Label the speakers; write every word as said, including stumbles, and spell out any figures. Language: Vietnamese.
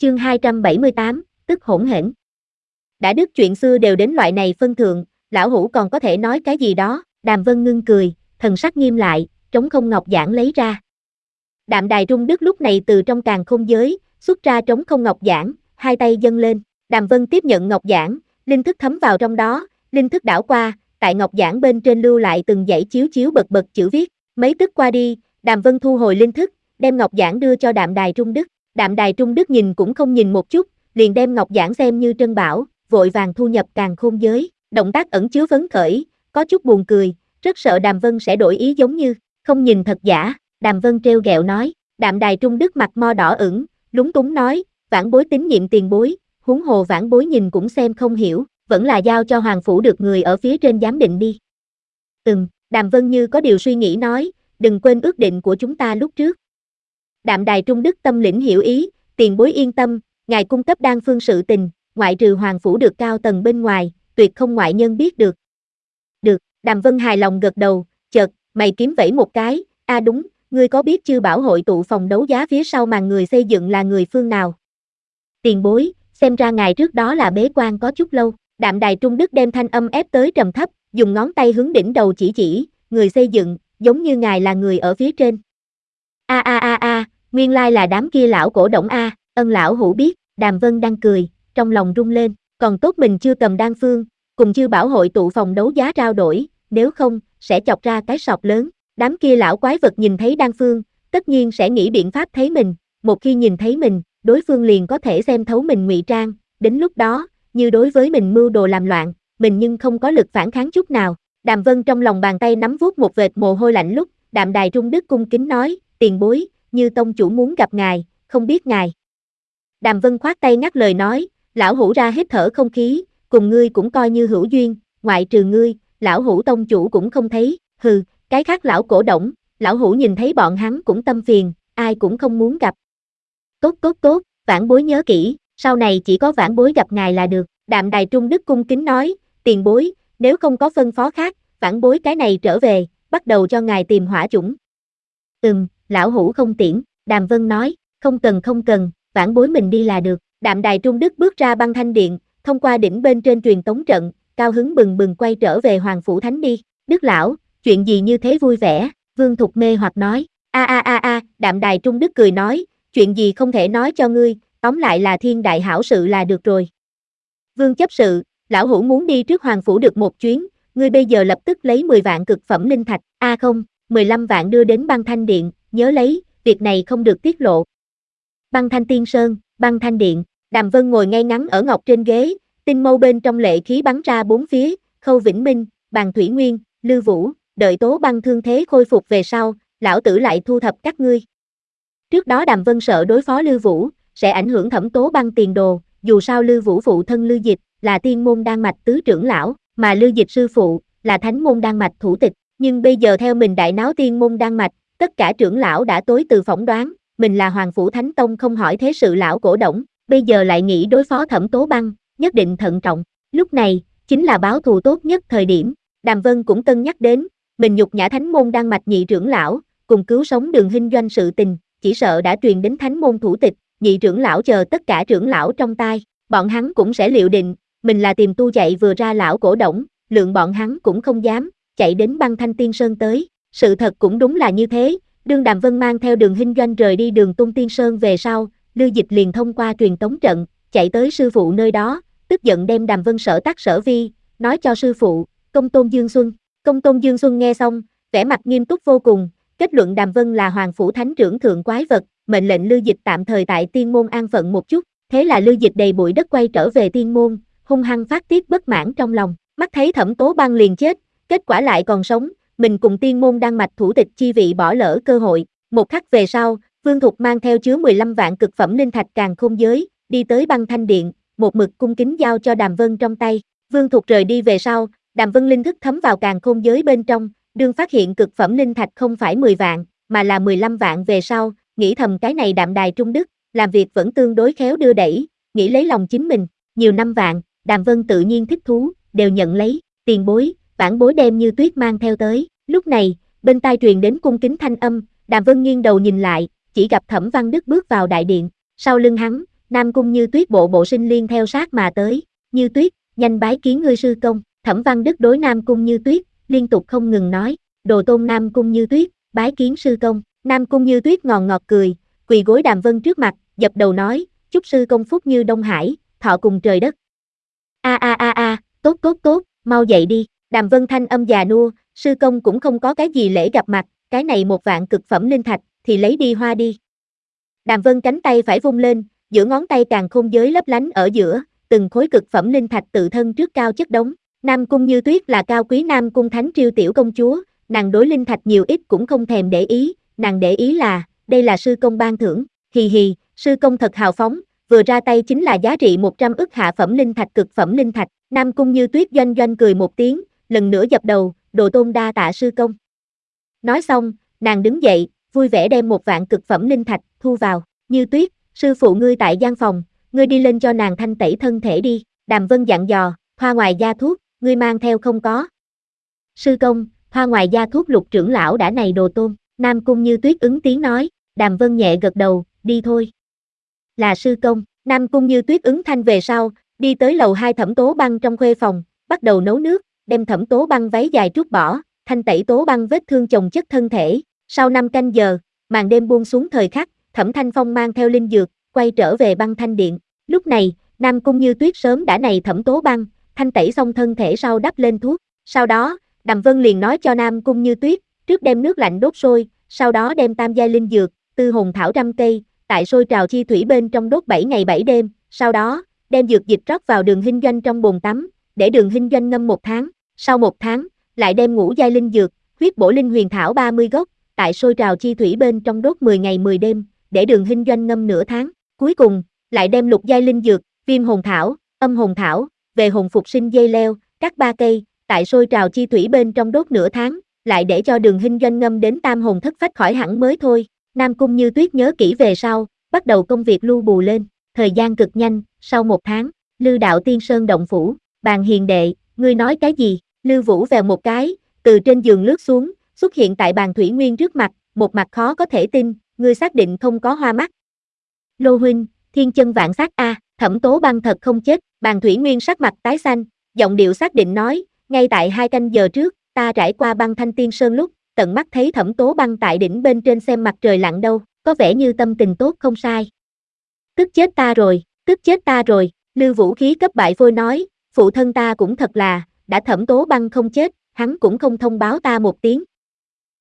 Speaker 1: Chương hai trăm bảy mươi tám, tức hỗn hển. Đã đức chuyện xưa đều đến loại này phân thượng, lão hủ còn có thể nói cái gì đó. Đàm Vân ngưng cười, thần sắc nghiêm lại, trống không ngọc giản lấy ra. Đạm Đài Trung Đức lúc này từ trong càn khôn giới, xuất ra trống không ngọc giản, hai tay dâng lên. Đàm Vân tiếp nhận ngọc giản, linh thức thấm vào trong đó, linh thức đảo qua, tại ngọc giản bên trên lưu lại từng dãy chiếu chiếu bật bật chữ viết. Mấy tức qua đi, Đàm Vân thu hồi linh thức, đem ngọc giản đưa cho Đạm Đài Trung Đức. Đạm Đài Trung Đức nhìn cũng không nhìn một chút, liền đem ngọc giản xem như trân bảo, vội vàng thu nhập càn khôn giới. Động tác ẩn chứa phấn khởi, có chút buồn cười, rất sợ Đàm Vân sẽ đổi ý giống như không nhìn thật giả. Đàm Vân trêu ghẹo nói. Đạm Đài Trung Đức mặt mo đỏ ửng, lúng túng nói, vãn bối tín nhiệm tiền bối, huống hồ vãn bối nhìn cũng xem không hiểu, vẫn là giao cho hoàng phủ được người ở phía trên giám định đi. Ừm, Đàm Vân như có điều suy nghĩ nói, đừng quên ước định của chúng ta lúc trước. Đạm Đài Trung Đức tâm lĩnh hiểu ý, tiền bối yên tâm, ngài cung cấp đan phương sự tình, ngoại trừ hoàng phủ được cao tầng bên ngoài, tuyệt không ngoại nhân biết được. Được, Đàm Vân hài lòng gật đầu, chợt, mày kiếm vẫy một cái, a à đúng, ngươi có biết Chư Bảo hội tụ phòng đấu giá phía sau màn người xây dựng là người phương nào? Tiền bối, xem ra ngài trước đó là bế quan có chút lâu. Đạm Đài Trung Đức đem thanh âm ép tới trầm thấp, dùng ngón tay hướng đỉnh đầu chỉ chỉ, người xây dựng, giống như ngài là người ở phía trên. A a a a, nguyên lai là đám kia lão cổ động a, ân lão hủ biết. Đàm Vân đang cười, trong lòng rung lên, còn tốt mình chưa cầm đan phương, cùng Chư Bảo hội tụ phòng đấu giá trao đổi, nếu không, sẽ chọc ra cái sọt lớn. Đám kia lão quái vật nhìn thấy đan phương, tất nhiên sẽ nghĩ biện pháp thấy mình, một khi nhìn thấy mình, đối phương liền có thể xem thấu mình ngụy trang, đến lúc đó, như đối với mình mưu đồ làm loạn, mình nhưng không có lực phản kháng chút nào. Đàm Vân trong lòng bàn tay nắm vuốt một vệt mồ hôi lạnh lúc, Đạm Đài Trung Đức cung kính nói, tiền bối, Như tông chủ muốn gặp ngài, không biết ngài. Đàm Vân khoát tay ngắt lời nói, lão hủ ra hít thở không khí, cùng ngươi cũng coi như hữu duyên, ngoại trừ ngươi, lão hủ tông chủ cũng không thấy, hừ, cái khác lão cổ động, lão hủ nhìn thấy bọn hắn cũng tâm phiền, ai cũng không muốn gặp. Tốt tốt tốt, vãn bối nhớ kỹ, sau này chỉ có vãn bối gặp ngài là được. Đạm Đài Trung Đức cung kính nói, tiền bối, nếu không có phân phó khác, vãn bối cái này trở về, bắt đầu cho ngài tìm hỏa chủng. Ừm, lão hủ không tiễn. Đàm Vân nói, không cần không cần, vãn bối mình đi là được. Đạm Đài Trung Đức bước ra băng thanh điện, thông qua đỉnh bên trên truyền tống trận, cao hứng bừng bừng quay trở về Hoàng Phủ Thánh đi. Đức lão, chuyện gì như thế vui vẻ? Vương Thục mê hoặc nói. A a a a, Đạm Đài Trung Đức cười nói, chuyện gì không thể nói cho ngươi, tóm lại là thiên đại hảo sự là được rồi. Vương chấp sự, lão hủ muốn đi trước Hoàng Phủ được một chuyến, ngươi bây giờ lập tức lấy mười vạn cực phẩm linh thạch, a à không, mười lăm vạn đưa đến băng thanh điện, nhớ lấy, việc này không được tiết lộ. Băng thanh tiên sơn, băng thanh điện, Đàm Vân ngồi ngay ngắn ở ngọc trên ghế, tinh mâu bên trong lệ khí bắn ra bốn phía, Khâu Vĩnh Minh, Bàn Thủy Nguyên, Lư Vũ, đợi Tố Băng thương thế khôi phục về sau, lão tử lại thu thập các ngươi. Trước đó Đàm Vân sợ đối phó Lư Vũ, sẽ ảnh hưởng Thẩm Tố Băng tiền đồ, dù sao Lư Vũ phụ thân Lư Dịch, là tiên môn đan mạch tứ trưởng lão, mà Lư Dịch sư phụ, là thánh môn đan mạch thủ tịch, nhưng bây giờ theo mình đại náo tiên môn đan mạch, tất cả trưởng lão đã tối từ phỏng đoán, mình là Hoàng Phủ Thánh Tông không hỏi thế sự lão cổ động, bây giờ lại nghĩ đối phó Thẩm Tố Băng, nhất định thận trọng, lúc này, chính là báo thù tốt nhất thời điểm. Đàm Vân cũng cân nhắc đến, mình nhục nhã thánh môn đan mạch nhị trưởng lão, cùng cứu sống Đường Hinh Doanh sự tình, chỉ sợ đã truyền đến thánh môn thủ tịch, nhị trưởng lão chờ tất cả trưởng lão trong tai, bọn hắn cũng sẽ liệu định, mình là tìm tu chạy vừa ra lão cổ động, lượng bọn hắn cũng không dám, chạy đến băng thanh tiên sơn tới, sự thật cũng đúng là như thế, đương Đàm Vân mang theo Đường Hinh Doanh rời đi Đường Tung Tiên Sơn về sau, Lư Dịch liền thông qua truyền tống trận, chạy tới sư phụ nơi đó, tức giận đem Đàm Vân sở tác sở vi, nói cho sư phụ, Công Tôn Dương Xuân, Công Tôn Dương Xuân nghe xong, vẻ mặt nghiêm túc vô cùng, kết luận Đàm Vân là Hoàng Phủ Thánh trưởng thượng quái vật, mệnh lệnh Lư Dịch tạm thời tại tiên môn an phận một chút, thế là Lư Dịch đầy bụi đất quay trở về tiên môn, hung hăng phát tiết bất mãn trong lòng, mắt thấy Thẩm Tố Băng liền chết, kết quả lại còn sống, mình cùng tiên môn đan mạch thủ tịch chi vị bỏ lỡ cơ hội. Một khắc về sau, Vương Thục mang theo chứa mười lăm vạn cực phẩm linh thạch càn khôn giới, đi tới băng thanh điện, một mực cung kính giao cho Đàm Vân trong tay. Vương Thục rời đi về sau, Đàm Vân linh thức thấm vào càn khôn giới bên trong, đương phát hiện cực phẩm linh thạch không phải mười vạn, mà là mười lăm vạn về sau, nghĩ thầm cái này Đạm Đài Trung Đức, làm việc vẫn tương đối khéo đưa đẩy, nghĩ lấy lòng chính mình, nhiều năm vạn, Đàm Vân tự nhiên thích thú, đều nhận lấy, tiền bối, vãn bối đem Như Tuyết mang theo tới. Lúc này, bên tai truyền đến cung kính thanh âm, Đàm Vân nghiêng đầu nhìn lại, chỉ gặp Thẩm Văn Đức bước vào đại điện, sau lưng hắn, Nam Cung Như Tuyết bộ bộ sinh liên theo sát mà tới, Như Tuyết, nhanh bái kiến ngươi sư công, Thẩm Văn Đức đối Nam Cung Như Tuyết, liên tục không ngừng nói, đồ tôn Nam Cung Như Tuyết, bái kiến sư công, Nam Cung Như Tuyết ngòn ngọt cười, quỳ gối Đàm Vân trước mặt, dập đầu nói, chúc sư công phúc như Đông Hải, thọ cùng trời đất. A a a a, tốt tốt tốt, mau dậy đi, Đàm Vân thanh âm già nua, sư công cũng không có cái gì lễ gặp mặt, cái này một vạn cực phẩm linh thạch, thì lấy đi hoa đi. Đàm Vân cánh tay phải vung lên, giữa ngón tay càng khôn giới lấp lánh ở giữa, từng khối cực phẩm linh thạch tự thân trước cao chất đống. Nam Cung Như Tuyết là cao quý Nam Cung Thánh Triều tiểu công chúa, nàng đối linh thạch nhiều ít cũng không thèm để ý, nàng để ý là, đây là sư công ban thưởng, hì hì, sư công thật hào phóng, vừa ra tay chính là giá trị một trăm ức hạ phẩm linh thạch cực phẩm linh thạch. Nam Cung Như Tuyết doanh doanh cười một tiếng, lần nữa dập đầu, đồ tôn đa tạ sư công. Nói xong, nàng đứng dậy, vui vẻ đem một vạn cực phẩm linh thạch thu vào. Như Tuyết, sư phụ ngươi tại gian phòng, ngươi đi lên cho nàng thanh tẩy thân thể đi. Đàm Vân dặn dò, thoa ngoài da thuốc, ngươi mang theo không có. Sư công, thoa ngoài da thuốc Lục trưởng lão đã này đồ tôn. Nam Cung Như Tuyết ứng tiếng nói, Đàm Vân nhẹ gật đầu, đi thôi. Là sư công, Nam Cung Như Tuyết ứng thanh về sau, đi tới lầu hai Thẩm Tố Băng trong khuê phòng, bắt đầu nấu nước, đem Thẩm Tố Băng váy dài trút bỏ, thanh tẩy Tố Băng vết thương chồng chất thân thể. Sau năm canh giờ, màn đêm buông xuống thời khắc, Thẩm Thanh Phong mang theo linh dược, quay trở về Băng Thanh Điện. Lúc này, Nam Cung Như Tuyết sớm đã này Thẩm Tố Băng, thanh tẩy xong thân thể sau đắp lên thuốc. Sau đó, Đàm Vân liền nói cho Nam Cung Như Tuyết, trước đem nước lạnh đốt sôi, sau đó đem tam giai linh dược, tư hồn thảo trăm cây, tại sôi trào chi thủy bên trong đốt bảy ngày bảy đêm, sau đó, đem dược dịch rót vào đường hình doanh trong bồn tắm, để đường hình doanh ngâm một tháng, sau một tháng, lại đem ngũ giai linh dược, huyết bổ linh huyền thảo ba mươi gốc, tại sôi trào chi thủy bên trong đốt mười ngày mười đêm, để đường hình doanh ngâm nửa tháng, cuối cùng, lại đem lục giai linh dược, viêm hồn thảo, âm hồn thảo, về hồn phục sinh dây leo, các ba cây, tại sôi trào chi thủy bên trong đốt nửa tháng, lại để cho đường hình doanh ngâm đến tam hồn thất phách khỏi hẳn mới thôi. Nam Cung Như Tuyết nhớ kỹ về sau, bắt đầu công việc lưu bù lên, thời gian cực nhanh, sau một tháng, Lư Đạo Tiên Sơn động phủ, Bàn hiền đệ, ngươi nói cái gì? Lư Vũ vèo một cái, từ trên giường lướt xuống, xuất hiện tại Bàn Thủy Nguyên trước mặt, một mặt khó có thể tin, ngươi xác định không có hoa mắt. Lô huynh, thiên chân vạn sát a, Thẩm Tố Băng thật không chết, Bàn Thủy Nguyên sắc mặt tái xanh, giọng điệu xác định nói, ngay tại hai canh giờ trước, ta trải qua Băng Thanh Tiên Sơn lúc, tận mắt thấy Thẩm Tố Băng tại đỉnh bên trên xem mặt trời lặn đâu, có vẻ như tâm tình tốt không sai. Tức chết ta rồi, tức chết ta rồi, Lư Vũ khí cấp bại phôi nói, phụ thân ta cũng thật là, đã Thẩm Tố Băng không chết, hắn cũng không thông báo ta một tiếng,